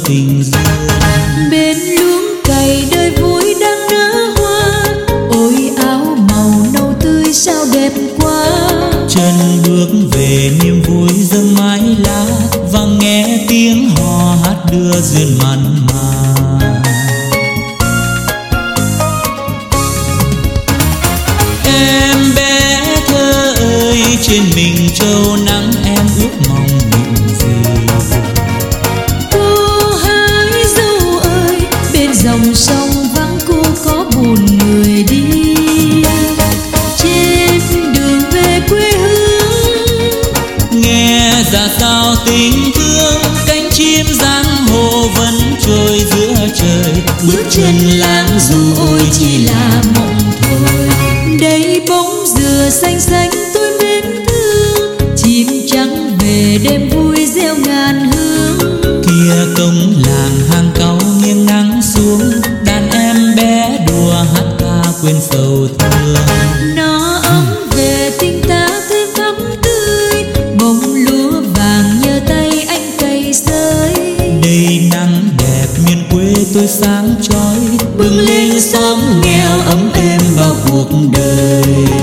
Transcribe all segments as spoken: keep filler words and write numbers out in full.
tình duyên. Bên luống cày đời vui đang nở hoa, ôi áo màu nâu tươi sao đẹp quá. Chân bước về niềm vui dâng mái lá, và nghe tiếng hò hát đưa duyên mặn mà. Em bé thơ ơi, trên mình trâu nắng em ước mong những gì? Cô hái dâu ơi, bên dòng sông vắng cô có buồn người đi. Trên đường về quê hương, nghe ra sao tình thương, cánh chim giang hồ vẫn trôi giữa trời. bước chân lãng du ôi chỉ là mộng thôi. Đây bóng dừa xanh xanh tôi mến thương, chim trắng về đêm vui gieo ngàn hương. Kia cổng làng hang cáu nghiêng nắng xuống, đàn em bé đùa hát ca quên sầu thương. Nó ấm về tình ta thêm thắm tươi, bông lúa vàng nhờ tay anh cày sới. Đây nắng đẹp miền quê tôi sáng chói, bừng lên xóm nghèo ấm êm vào cuộc đời.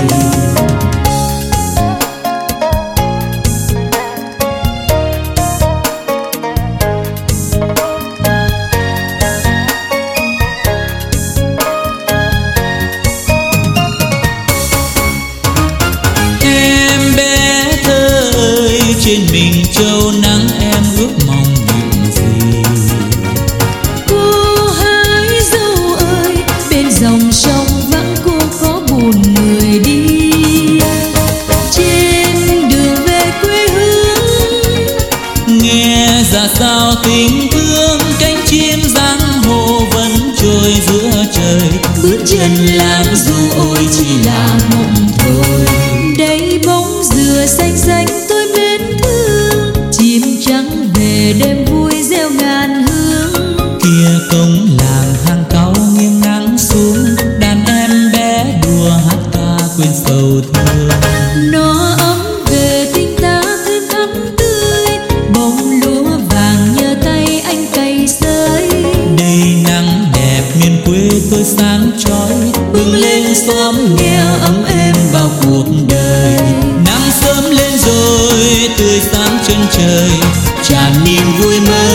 Em bé thơ ơi, trên mình trâu nắng em ước mong những gì? Cô hái dâu ơi, bên dòng sông vắng cô có buồn người đi. Trên đường về quê hương, Nghe ra sao tình thương, cánh chim giang hồ vẫn trôi giữa trời. bước chân lãng du ôi chỉ là mộng thôi. Đây bóng dừa xanh xanh tôi mến thương, chim trắng về đêm vui gieo ngàn hương. Kia cổng làng hang cáu nghiêng nắng xuống, đàn em bé đùa hát ca quên sầu thương. Nó ấm về tình ta thêm thắm tươi, bông lúa vàng nhờ tay anh cày sới. Đây nắng đẹp miền quê tôi sáng chói, bừng lên xóm nghèo ấm êm vào cuộc đời. Nắng sớm lên rồi tươi sáng chân trời, tràn niềm vui mới.